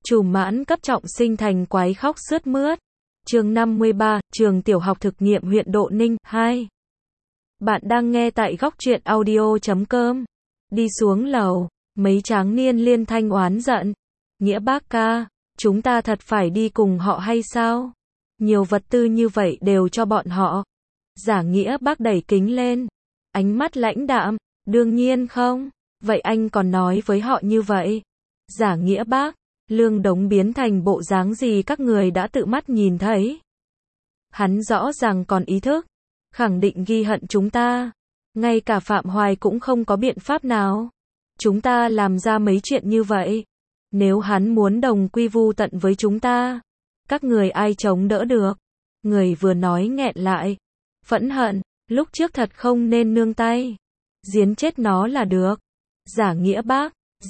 Trùm mãn cấp trọng sinh thành quái khóc sướt mướt. Chương 53, trường tiểu học thực nghiệm huyện Độ Ninh, 2. Bạn đang nghe tại góc truyện audio.com. Đi xuống lầu, mấy tráng niên liên thanh oán giận. Nghĩa bác ca, chúng ta thật phải đi cùng họ hay sao? Nhiều vật tư như vậy đều cho bọn họ. Giả Nghĩa bác đẩy kính lên. Ánh mắt lãnh đạm, đương nhiên không. Vậy anh còn nói với họ như vậy. Giả Nghĩa bác, lương đống biến thành bộ dáng gì các người đã tự mắt nhìn thấy. Hắn rõ ràng còn ý thức, khẳng định ghi hận chúng ta. Ngay cả Phạm Hoài cũng không có biện pháp nào. Chúng ta làm ra mấy chuyện như vậy. Nếu hắn muốn đồng quy vu tận với chúng ta, các người ai chống đỡ được. Người vừa nói nghẹn lại. Phẫn hận, lúc trước thật không nên nương tay. Giết chết nó là được. Giả Nghĩa bác,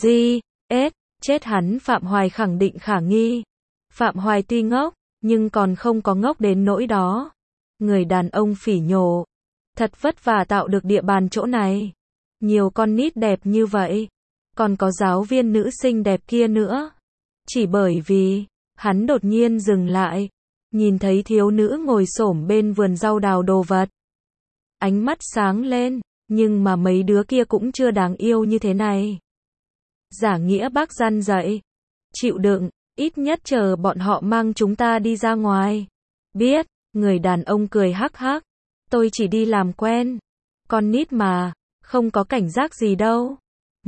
chết hắn. Phạm Hoài khẳng định khả nghi. Phạm Hoài tuy ngốc, nhưng còn không có ngốc đến nỗi đó. Người đàn ông phỉ nhổ. Thật vất vả tạo được địa bàn chỗ này. Nhiều con nít đẹp như vậy. Còn có giáo viên nữ xinh đẹp kia nữa. Chỉ bởi vì, hắn đột nhiên dừng lại. Nhìn thấy thiếu nữ ngồi xổm bên vườn rau đào đồ vật. Ánh mắt sáng lên, nhưng mà mấy đứa kia cũng chưa đáng yêu như thế này. Giả Nghĩa bác răn dậy. Chịu đựng, ít nhất chờ bọn họ mang chúng ta đi ra ngoài. Biết, người đàn ông cười hắc hắc. Tôi chỉ đi làm quen. Con nít mà, không có cảnh giác gì đâu.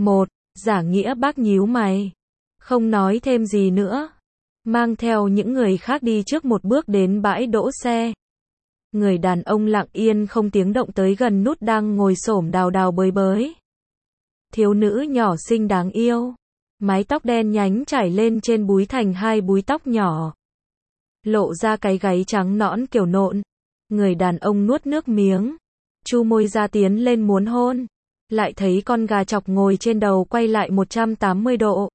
Giả Nghĩa bác nhíu mày. Không nói thêm gì nữa. Mang theo những người khác đi trước một bước đến bãi đỗ xe. Người đàn ông lặng yên không tiếng động tới gần nút đang ngồi xổm đào bới. Thiếu nữ nhỏ xinh đáng yêu. Mái tóc đen nhánh trải lên trên búi thành hai búi tóc nhỏ. Lộ ra cái gáy trắng nõn kiểu nộn. Người đàn ông nuốt nước miếng. Chu môi ra tiến lên muốn hôn. Lại thấy con gà chọc ngồi trên đầu quay lại 180 độ.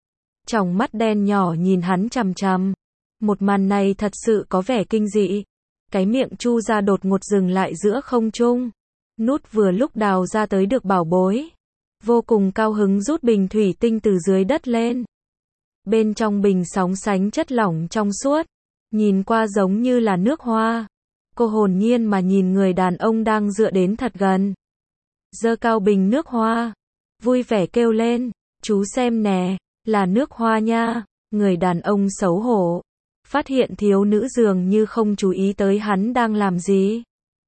Tròng mắt đen nhỏ nhìn hắn chằm chằm. Một màn này thật sự có vẻ kinh dị. Cái miệng Chu ra đột ngột dừng lại giữa không trung. Nút vừa lúc đào ra tới được bảo bối. Vô cùng cao hứng rút bình thủy tinh từ dưới đất lên. Bên trong bình sóng sánh chất lỏng trong suốt. Nhìn qua giống như là nước hoa. Cô hồn nhiên mà nhìn người đàn ông đang dựa đến thật gần. Giơ cao bình nước hoa. Vui vẻ kêu lên. Chú xem nè, là nước hoa nha. Người đàn ông xấu hổ. Phát hiện thiếu nữ dường như không chú ý tới hắn đang làm gì.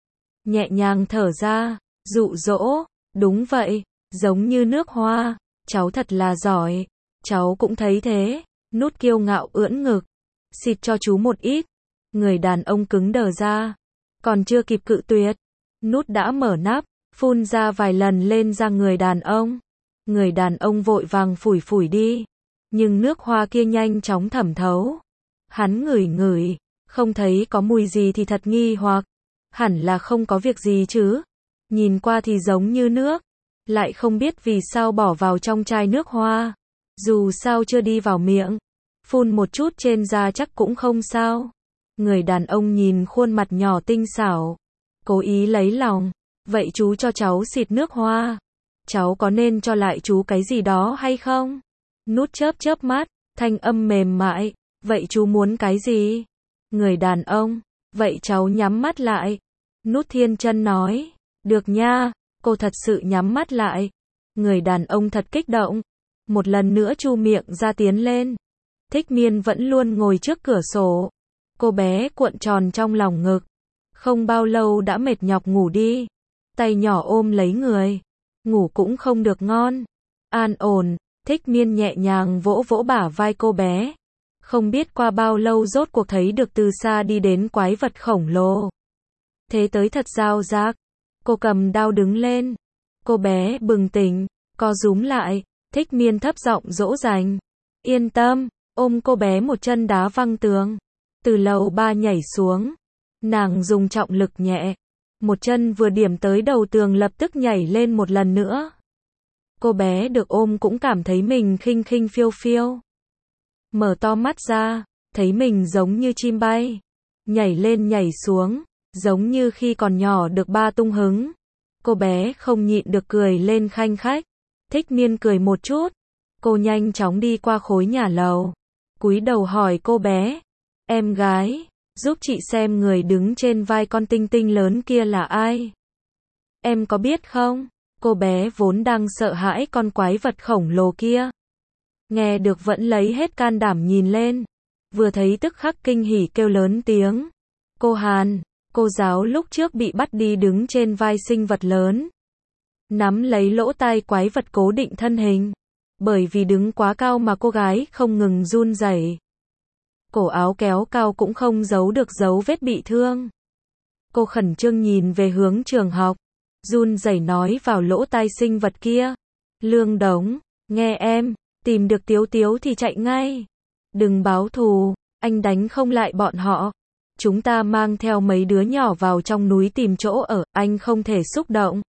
Nhẹ nhàng thở ra, dụ dỗ. Đúng vậy, giống như nước hoa. Cháu thật là giỏi. Cháu cũng thấy thế. Nút kiêu ngạo ưỡn ngực. Xịt cho chú một ít. Người đàn ông cứng đờ ra. Còn chưa kịp cự tuyệt. Nút đã mở nắp, phun ra vài lần lên ra người đàn ông. Người đàn ông vội vàng phủi đi. Nhưng nước hoa kia nhanh chóng thẩm thấu. Hắn ngửi, không thấy có mùi gì thì thật nghi hoặc. Hẳn là không có việc gì chứ. Nhìn qua thì giống như nước. Lại không biết vì sao bỏ vào trong chai nước hoa. Dù sao chưa đi vào miệng. Phun một chút trên da chắc cũng không sao. Người đàn ông nhìn khuôn mặt nhỏ tinh xảo. Cố ý lấy lòng. Vậy chú cho cháu xịt nước hoa. Cháu có nên cho lại chú cái gì đó hay không? Nút chớp mắt, thanh âm mềm mại. Vậy chú muốn cái gì? Người đàn ông. Vậy cháu nhắm mắt lại. Nút thiên chân nói. Được nha. Cô thật sự nhắm mắt lại. Người đàn ông thật kích động. Một lần nữa chu miệng ra tiến lên. Thích Miên vẫn luôn ngồi trước cửa sổ. Cô bé cuộn tròn trong lòng ngực. Không bao lâu đã mệt nhọc ngủ đi. Tay nhỏ ôm lấy người. Ngủ cũng không được ngon. An ổn. Thích Miên nhẹ nhàng vỗ bả vai cô bé. Không biết qua bao lâu rốt cuộc thấy được từ xa đi đến quái vật khổng lồ. Thế tới thật dao dác. Cô cầm đao đứng lên. Cô bé bừng tỉnh, co rúm lại. Thích Miên thấp giọng dỗ dành. Yên tâm, ôm cô bé một chân đá văng tường. Từ lầu 3 nhảy xuống. Nàng dùng trọng lực nhẹ. Một chân vừa điểm tới đầu tường lập tức nhảy lên một lần nữa. Cô bé được ôm cũng cảm thấy mình khinh phiêu. Mở to mắt ra, thấy mình giống như chim bay. Nhảy lên nhảy xuống, giống như khi còn nhỏ được ba tung hứng. Cô bé không nhịn được cười lên khanh khách. Thích Miên cười một chút. Cô nhanh chóng đi qua khối nhà lầu. cúi đầu hỏi cô bé. Em gái, giúp chị xem người đứng trên vai con tinh tinh lớn kia là ai? Em có biết không? Cô bé vốn đang sợ hãi con quái vật khổng lồ kia. Nghe được vẫn lấy hết can đảm nhìn lên. Vừa thấy tức khắc kinh hỉ kêu lớn tiếng. Cô Hàn, cô giáo lúc trước bị bắt đi đứng trên vai sinh vật lớn. Nắm lấy lỗ tai quái vật cố định thân hình. Bởi vì đứng quá cao mà cô gái không ngừng run rẩy. Cổ áo kéo cao cũng không giấu được dấu vết bị thương. Cô khẩn trương nhìn về hướng trường học. Run rẩy nói vào lỗ tai sinh vật kia. Lương Đống, nghe em, tìm được Tiếu Tiếu thì chạy ngay. Đừng báo thù, anh đánh không lại bọn họ. Chúng ta mang theo mấy đứa nhỏ vào trong núi tìm chỗ ở, anh không thể xúc động.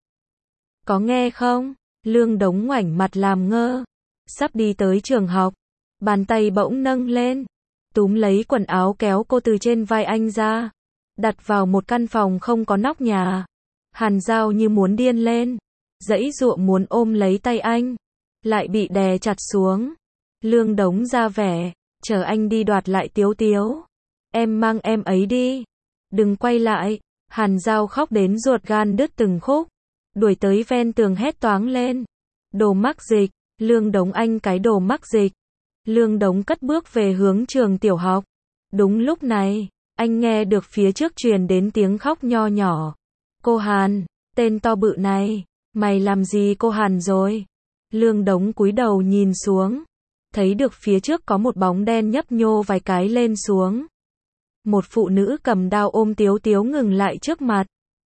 Có nghe không? Lương Đống ngoảnh mặt làm ngơ. Sắp đi tới trường học. Bàn tay bỗng nâng lên. Túm lấy quần áo kéo cô từ trên vai anh ra. Đặt vào một căn phòng không có nóc nhà. Hàn Giao như muốn điên lên. Giãy giụa muốn ôm lấy tay anh. Lại bị đè chặt xuống. Lương Đống ra vẻ. Chờ anh đi đoạt lại Tiếu Tiếu. Em mang em ấy đi. Đừng quay lại. Hàn Giao khóc đến ruột gan đứt từng khúc. Đuổi tới ven tường hét toáng lên. Đồ mắc dịch. Lương Đống anh cái đồ mắc dịch. Lương Đống cất bước về hướng trường tiểu học. Đúng lúc này, anh nghe được phía trước truyền đến tiếng khóc nho nhỏ. Cô Hàn, tên to bự này, mày làm gì cô Hàn rồi? Lương Đống cúi đầu nhìn xuống. Thấy được phía trước có một bóng đen nhấp nhô vài cái lên xuống. Một phụ nữ cầm đao ôm Tiếu Tiếu ngừng lại trước mặt.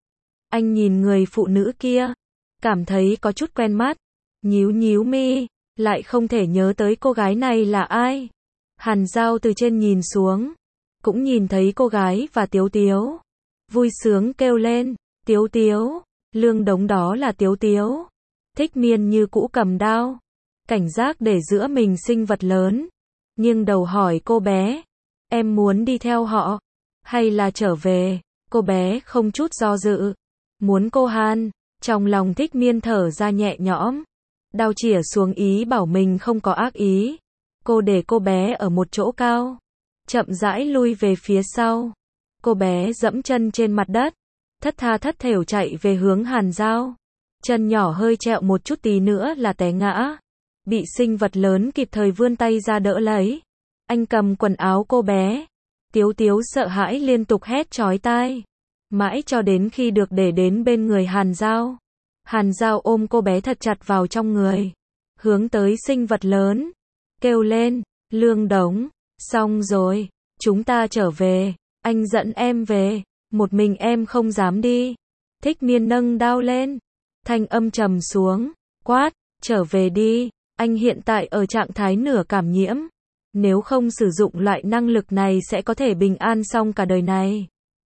Anh nhìn người phụ nữ kia, cảm thấy có chút quen mắt. Nhíu nhíu mi, lại không thể nhớ tới cô gái này là ai. Hàn Giao từ trên nhìn xuống, cũng nhìn thấy cô gái và Tiếu Tiếu. Vui sướng kêu lên, Tiếu Tiếu, Lương Đống đó là Tiếu Tiếu. Thích Miên như cũ cầm đao, cảnh giác để giữa mình sinh vật lớn. Nhưng đầu hỏi cô bé, em muốn đi theo họ, hay là trở về? Cô bé không chút do dự, muốn cô Hàn. Trong lòng Thích Miên thở ra nhẹ nhõm. Đao chĩa xuống ý bảo mình không có ác ý. Cô để cô bé ở một chỗ cao. Chậm rãi lui về phía sau. Cô bé dẫm chân trên mặt đất. Thất tha thất thểu chạy về hướng Hàn Giao. Chân nhỏ hơi trẹo một chút tí nữa là té ngã. Bị sinh vật lớn kịp thời vươn tay ra đỡ lấy. Anh cầm quần áo cô bé. Tiếu Tiếu sợ hãi liên tục hét chói tai. Mãi cho đến khi được để đến bên người Hàn Giao. Hàn Giao ôm cô bé thật chặt vào trong người. Hướng tới sinh vật lớn. Kêu lên, Lương Đống, xong rồi, chúng ta trở về. Anh dẫn em về. Một mình em không dám đi. Thích Miên nâng đao lên. Thanh âm trầm xuống. Quát, trở về đi. Anh hiện tại ở trạng thái nửa cảm nhiễm. Nếu không sử dụng loại năng lực này sẽ có thể bình an xong cả đời này.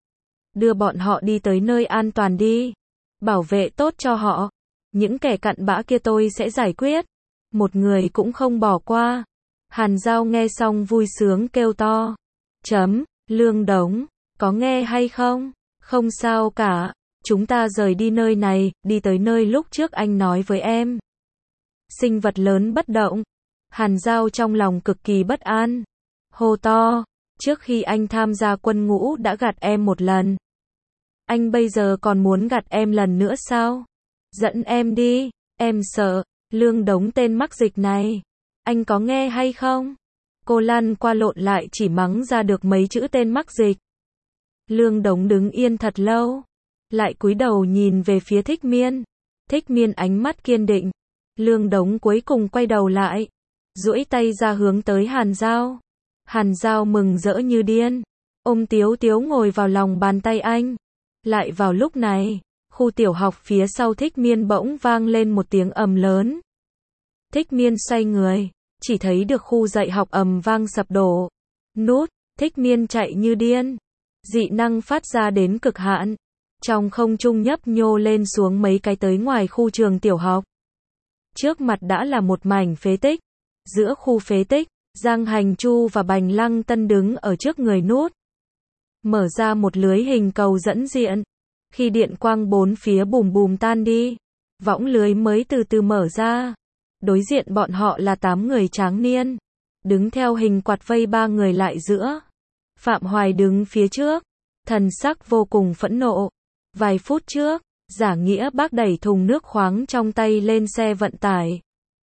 Đưa bọn họ đi tới nơi an toàn đi. Bảo vệ tốt cho họ. Những kẻ cặn bã kia tôi sẽ giải quyết. Một người cũng không bỏ qua. Hàn Giao nghe xong vui sướng kêu to. Lương Đống, có nghe hay không? Không sao cả. Chúng ta rời đi nơi này, đi tới nơi lúc trước anh nói với em. Sinh vật lớn bất động. Hàn Giao trong lòng cực kỳ bất an. Hô to. Trước khi anh tham gia quân ngũ đã gạt em một lần. Anh bây giờ còn muốn gạt em lần nữa sao? Dẫn em đi, em sợ. Lương Đống tên mắc dịch này. Anh có nghe hay không? Cô lăn qua lộn lại chỉ mắng ra được mấy chữ tên mắc dịch. Lương Đống đứng yên thật lâu. Lại cúi đầu nhìn về phía Thích Miên. Thích Miên ánh mắt kiên định. Lương Đống cuối cùng quay đầu lại. Duỗi tay ra hướng tới Hàn Giao. Hàn Giao mừng rỡ như điên. Ôm Tiếu Tiếu ngồi vào lòng bàn tay anh. Lại vào lúc này, khu tiểu học phía sau Thích Miên bỗng vang lên một tiếng ầm lớn. Thích Miên xoay người, chỉ thấy được khu dạy học ầm vang sập đổ. Nút, Thích Miên chạy như điên. Dị năng phát ra đến cực hạn. Trong không trung nhấp nhô lên xuống mấy cái tới ngoài khu trường tiểu học. Trước mặt đã là một mảnh phế tích. Giữa khu phế tích, Giang Hành Chu và Bành Lăng Tân đứng ở trước người Nút. Mở ra một lưới hình cầu dẫn diện. Khi điện quang bốn phía bùm bùm tan đi, võng lưới mới từ từ mở ra. Đối diện bọn họ là 8 người tráng niên. đứng theo hình quạt vây ba người lại giữa. Phạm Hoài đứng phía trước, thần sắc vô cùng phẫn nộ. Vài phút trước, Giả Nghĩa Bác đẩy thùng nước khoáng trong tay lên xe vận tải.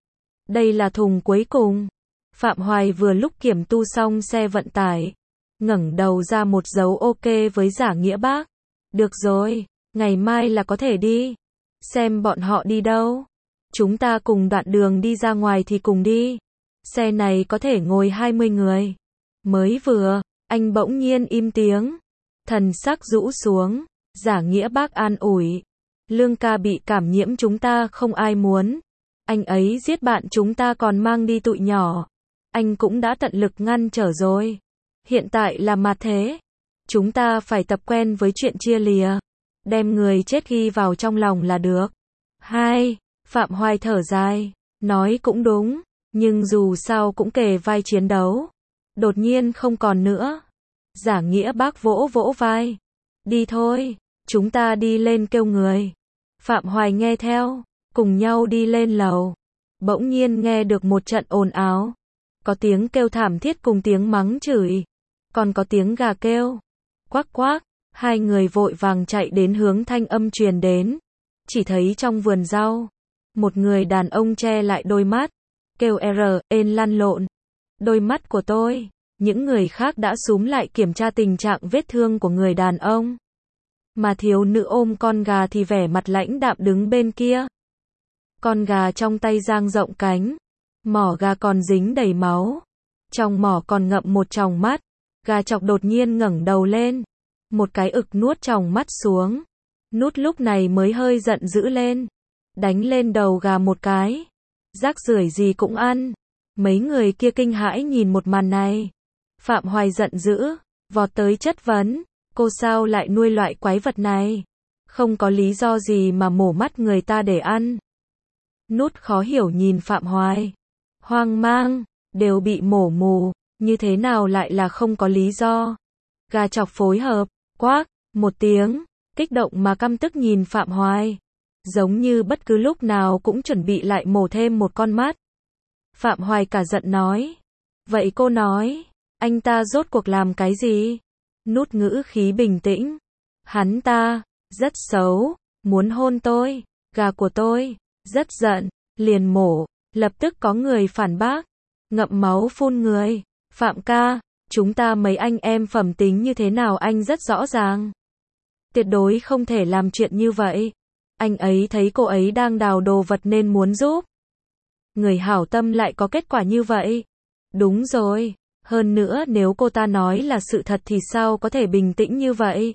Đây là thùng cuối cùng. Phạm Hoài vừa lúc kiểm tu xong xe vận tải, ngẩng đầu ra một dấu ok với Giả Nghĩa Bác. Được rồi, ngày mai là có thể đi. Xem bọn họ đi đâu. Chúng ta cùng đoạn đường đi ra ngoài thì cùng đi. Xe này có thể ngồi 20 người. Mới vừa, anh bỗng nhiên im tiếng. Thần sắc rũ xuống. Giả Nghĩa Bác an ủi. Lương ca bị cảm nhiễm chúng ta không ai muốn. Anh ấy giết bạn chúng ta còn mang đi tụi nhỏ. Anh cũng đã tận lực ngăn trở rồi. Hiện tại là mặt thế. Chúng ta phải tập quen với chuyện chia lìa. Đem người chết ghi vào trong lòng là được. Hai, Phạm Hoài thở dài. Nói cũng đúng. Nhưng dù sao cũng kề vai chiến đấu. Đột nhiên không còn nữa. Giả Nghĩa Bác vỗ vỗ vai. Đi thôi. Chúng ta đi lên kêu người. Phạm Hoài nghe theo. Cùng nhau đi lên lầu. Bỗng nhiên nghe được một trận ồn ào. Có tiếng kêu thảm thiết cùng tiếng mắng chửi. Còn có tiếng gà kêu. Quắc quắc. Hai người vội vàng chạy đến hướng thanh âm truyền đến. Chỉ thấy trong vườn rau, một người đàn ông che lại đôi mắt. Kêu ên lăn lộn. Đôi mắt của tôi. Những người khác đã xúm lại kiểm tra tình trạng vết thương của người đàn ông. Mà thiếu nữ ôm con gà thì vẻ mặt lãnh đạm đứng bên kia. Con gà trong tay dang rộng cánh. Mỏ gà còn dính đầy máu. Trong mỏ còn ngậm một tròng mắt. Gà chọc đột nhiên ngẩng đầu lên. Một cái ực nuốt tròng mắt xuống. Nút lúc này mới hơi giận dữ lên. Đánh lên đầu gà một cái. Rác rưởi gì cũng ăn. Mấy người kia kinh hãi nhìn một màn này. Phạm Hoài giận dữ. Vọt tới chất vấn. Cô sao lại nuôi loại quái vật này? Không có lý do gì mà mổ mắt người ta để ăn. Nút khó hiểu nhìn Phạm Hoài. Hoang mang. Đều bị mổ mù. Như thế nào lại là không có lý do? Gà chọc phối hợp. Quác. Một tiếng. Kích động mà căm tức nhìn Phạm Hoài. Giống như bất cứ lúc nào cũng chuẩn bị lại mổ thêm một con mắt. Phạm Hoài cả giận nói. Vậy cô nói. Anh ta rốt cuộc làm cái gì? Nút ngữ khí bình tĩnh. Hắn ta. Rất xấu. Muốn hôn tôi. Gà của tôi. Rất giận. Liền mổ. Lập tức có người phản bác. Ngậm máu phun người. Phạm ca. Chúng ta mấy anh em phẩm tính như thế nào anh rất rõ ràng. Tuyệt đối không thể làm chuyện như vậy. Anh ấy thấy cô ấy đang đào đồ vật nên muốn giúp. Người hảo tâm lại có kết quả như vậy. Đúng rồi. Hơn nữa nếu cô ta nói là sự thật thì sao có thể bình tĩnh như vậy?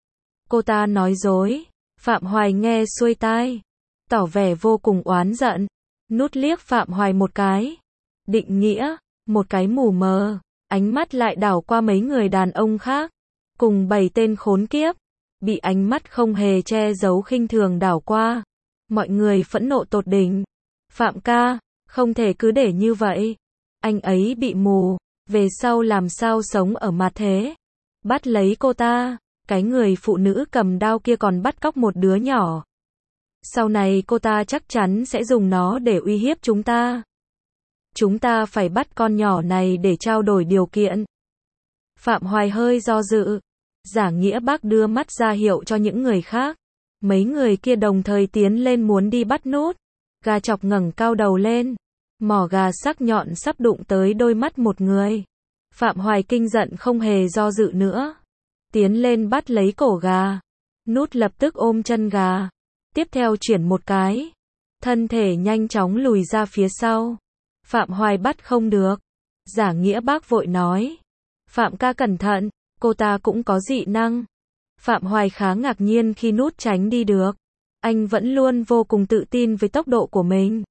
Cô ta nói dối. Phạm Hoài nghe xuôi tai. Tỏ vẻ vô cùng oán giận. Nút liếc Phạm Hoài một cái. Định nghĩa. Một cái mù mờ. Ánh mắt lại đảo qua mấy người đàn ông khác. Cùng 7 tên khốn kiếp. Bị ánh mắt không hề che giấu khinh thường đảo qua. Mọi người phẫn nộ tột đỉnh. Phạm ca. Không thể cứ để như vậy. Anh ấy bị mù. Về sau làm sao sống ở mặt thế. Bắt lấy cô ta. Cái người phụ nữ cầm đao kia còn bắt cóc một đứa nhỏ. Sau này cô ta chắc chắn sẽ dùng nó để uy hiếp chúng ta. Chúng ta phải bắt con nhỏ này để trao đổi điều kiện. Phạm Hoài hơi do dự. Giả Nghĩa Bác đưa mắt ra hiệu cho những người khác. Mấy người kia đồng thời tiến lên muốn đi bắt Nút. Gà chọc ngẩng cao đầu lên. Mỏ gà sắc nhọn sắp đụng tới đôi mắt một người. Phạm Hoài kinh giận không hề do dự nữa. Tiến lên bắt lấy cổ gà. Nút lập tức ôm chân gà. Tiếp theo chuyển một cái. Thân thể nhanh chóng lùi ra phía sau. Phạm Hoài bắt không được. Giả Nghĩa Bác vội nói. Phạm ca cẩn thận, cô ta cũng có dị năng. Phạm Hoài khá ngạc nhiên khi Nút tránh đi được. Anh vẫn luôn vô cùng tự tin với tốc độ của mình.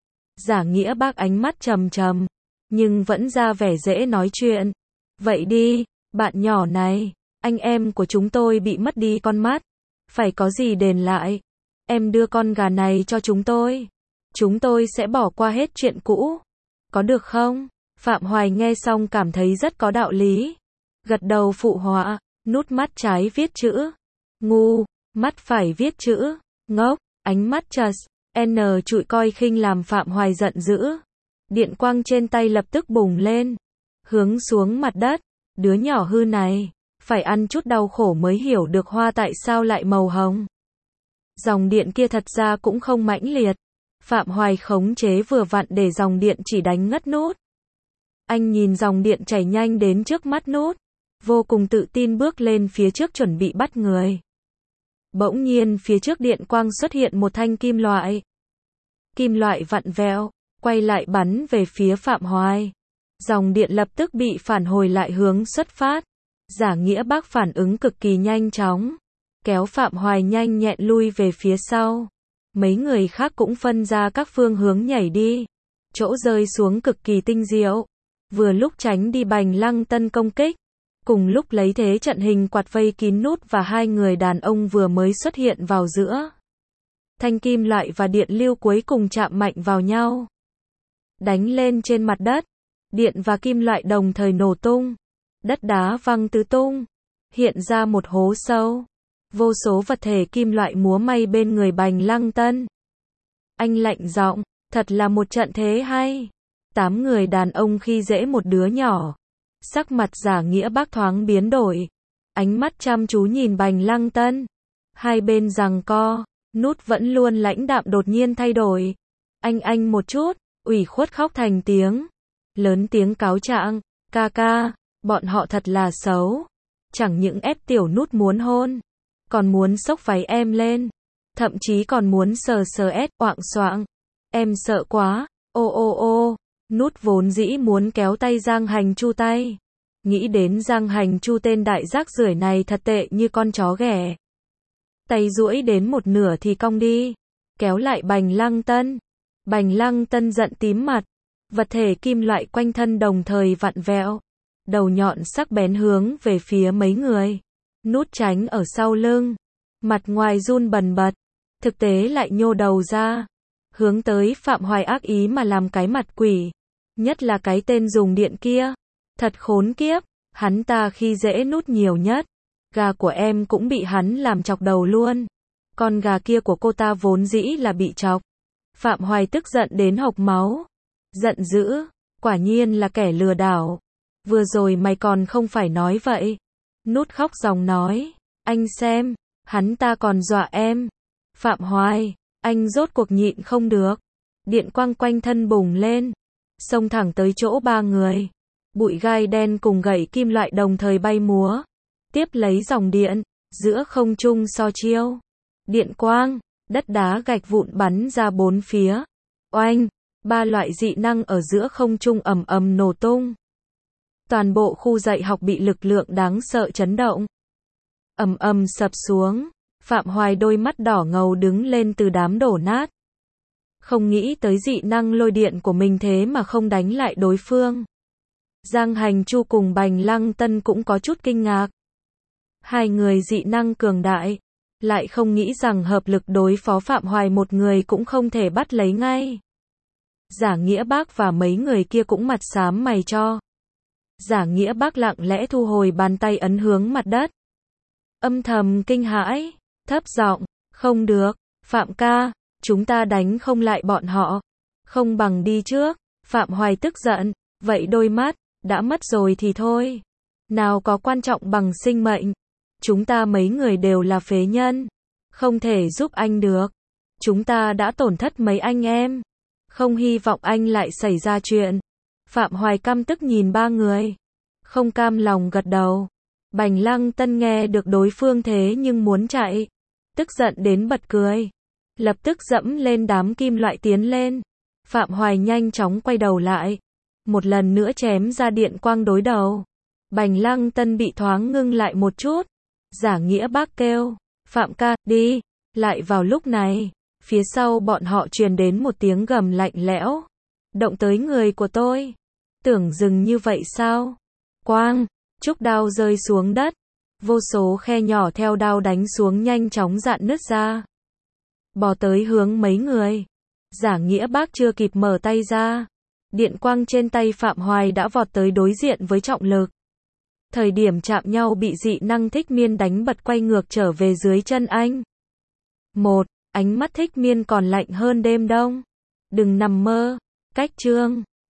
Giả Nghĩa Bác ánh mắt trầm trầm. Nhưng vẫn ra vẻ dễ nói chuyện. Vậy đi, bạn nhỏ này. Anh em của chúng tôi bị mất đi con mắt. Phải có gì đền lại. Em đưa con gà này cho chúng tôi. Chúng tôi sẽ bỏ qua hết chuyện cũ. Có được không? Phạm Hoài nghe xong cảm thấy rất có đạo lý. Gật đầu phụ họa. Nút mắt trái viết chữ ngu, mắt phải viết chữ ngốc, ánh mắt chật, N trụi coi khinh làm Phạm Hoài giận dữ. Điện quang trên tay lập tức bùng lên, hướng xuống mặt đất. Đứa nhỏ hư này, phải ăn chút đau khổ mới hiểu được hoa tại sao lại màu hồng. Dòng điện kia thật ra cũng không mãnh liệt. Phạm Hoài khống chế vừa vặn để dòng điện chỉ đánh ngất Nút. Anh nhìn dòng điện chảy nhanh đến trước mắt Nút, vô cùng tự tin bước lên phía trước chuẩn bị bắt người. Bỗng nhiên phía trước điện quang xuất hiện một thanh kim loại. Kim loại vặn vẹo, quay lại bắn về phía Phạm Hoài. Dòng điện lập tức bị phản hồi lại hướng xuất phát. Giả Nghĩa Bác phản ứng cực kỳ nhanh chóng, kéo Phạm Hoài nhanh nhẹn lui về phía sau. Mấy người khác cũng phân ra các phương hướng nhảy đi. Chỗ rơi xuống cực kỳ tinh diệu, vừa lúc tránh đi Bành Lăng Tân công kích, cùng lúc lấy thế trận hình quạt vây kín Nút và hai người đàn ông vừa mới xuất hiện vào giữa. Thanh kim loại và điện lưu cuối cùng chạm mạnh vào nhau, đánh lên trên mặt đất. Điện và kim loại đồng thời nổ tung, đất đá văng tứ tung, hiện ra một hố sâu. Vô số vật thể kim loại múa may bên người Bành Lăng Tân. Anh lạnh giọng, thật là một trận thế hay. 8 người đàn ông khi dễ một đứa nhỏ. Sắc mặt Giả Nghĩa Bác thoáng biến đổi, ánh mắt chăm chú nhìn Bành Lăng Tân. Hai bên giằng co, Nút vẫn luôn lãnh đạm đột nhiên thay đổi. Anh một chút, ủy khuất khóc thành tiếng, lớn tiếng cáo trạng, ca ca, bọn họ thật là xấu. Chẳng những ép tiểu Nút muốn hôn, còn muốn xốc váy em lên, thậm chí còn muốn sờ oạng xoạng. Em sợ quá, ô. Nút vốn dĩ muốn kéo tay Giang Hành Chu tay. Nghĩ đến Giang Hành Chu tên đại rác rưởi này thật tệ như con chó ghẻ. Tay duỗi đến một nửa thì cong đi, kéo lại Bành Lăng Tân. Bành Lăng Tân giận tím mặt, vật thể kim loại quanh thân đồng thời vặn vẹo, đầu nhọn sắc bén hướng về phía mấy người. Nút tránh ở sau lưng, mặt ngoài run bần bật, thực tế lại nhô đầu ra, hướng tới Phạm Hoài ác ý mà làm cái mặt quỷ. Nhất là cái tên dùng điện kia, thật khốn kiếp, hắn ta khi dễ Nút nhiều nhất. Gà của em cũng bị hắn làm chọc đầu luôn. Con gà kia của cô ta vốn dĩ là bị chọc. Phạm Hoài tức giận đến hộc máu. Giận dữ, quả nhiên là kẻ lừa đảo. Vừa rồi mày còn không phải nói vậy. Nút khóc ròng nói, anh xem, hắn ta còn dọa em. Phạm Hoài, anh rốt cuộc nhịn không được. Điện quang quanh thân bùng lên, xông thẳng tới chỗ ba người. Bụi gai đen cùng gậy kim loại đồng thời bay múa, tiếp lấy dòng điện, giữa không trung so chiêu. Điện quang, đất đá gạch vụn bắn ra bốn phía. Oanh, ba loại dị năng ở giữa không trung ầm ầm nổ tung. Toàn bộ khu dạy học bị lực lượng đáng sợ chấn động. Ầm ầm sập xuống, Phạm Hoài đôi mắt đỏ ngầu đứng lên từ đám đổ nát. Không nghĩ tới dị năng lôi điện của mình thế mà không đánh lại đối phương. Giang Hành Chu cùng Bành Lăng Tân cũng có chút kinh ngạc. Hai người dị năng cường đại, lại không nghĩ rằng hợp lực đối phó Phạm Hoài một người cũng không thể bắt lấy ngay. Giả Nghĩa Bác và mấy người kia cũng mặt xám mày cho. Giả Nghĩa Bác lặng lẽ thu hồi bàn tay ấn hướng mặt đất. Âm thầm kinh hãi, thấp giọng, không được, Phạm ca, chúng ta đánh không lại bọn họ. Không bằng đi trước. Phạm Hoài tức giận, vậy đôi mắt, đã mất rồi thì thôi. Nào có quan trọng bằng sinh mệnh. Chúng ta mấy người đều là phế nhân, không thể giúp anh được. Chúng ta đã tổn thất mấy anh em, không hy vọng anh lại xảy ra chuyện. Phạm Hoài căm tức nhìn ba người, không cam lòng gật đầu. Bành Lăng Tân nghe được đối phương thế nhưng muốn chạy, tức giận đến bật cười, lập tức dẫm lên đám kim loại tiến lên. Phạm Hoài nhanh chóng quay đầu lại, một lần nữa chém ra điện quang đối đầu. Bành Lăng Tân bị thoáng ngưng lại một chút. Giả Nghĩa Bác kêu, Phạm ca, đi. Lại vào lúc này, phía sau bọn họ truyền đến một tiếng gầm lạnh lẽo. Động tới người của tôi. Tưởng dừng như vậy sao? Quang, trúc đao rơi xuống đất. Vô số khe nhỏ theo đao đánh xuống nhanh chóng rạn nứt ra. Bò tới hướng mấy người. Giả Nghĩa Bác chưa kịp mở tay ra. Điện quang trên tay Phạm Hoài đã vọt tới đối diện với trọng lực. Thời điểm chạm nhau bị dị năng Thích Miên đánh bật quay ngược trở về dưới chân anh. Ánh mắt Thích Miên còn lạnh hơn đêm đông. Đừng nằm mơ. Cách chương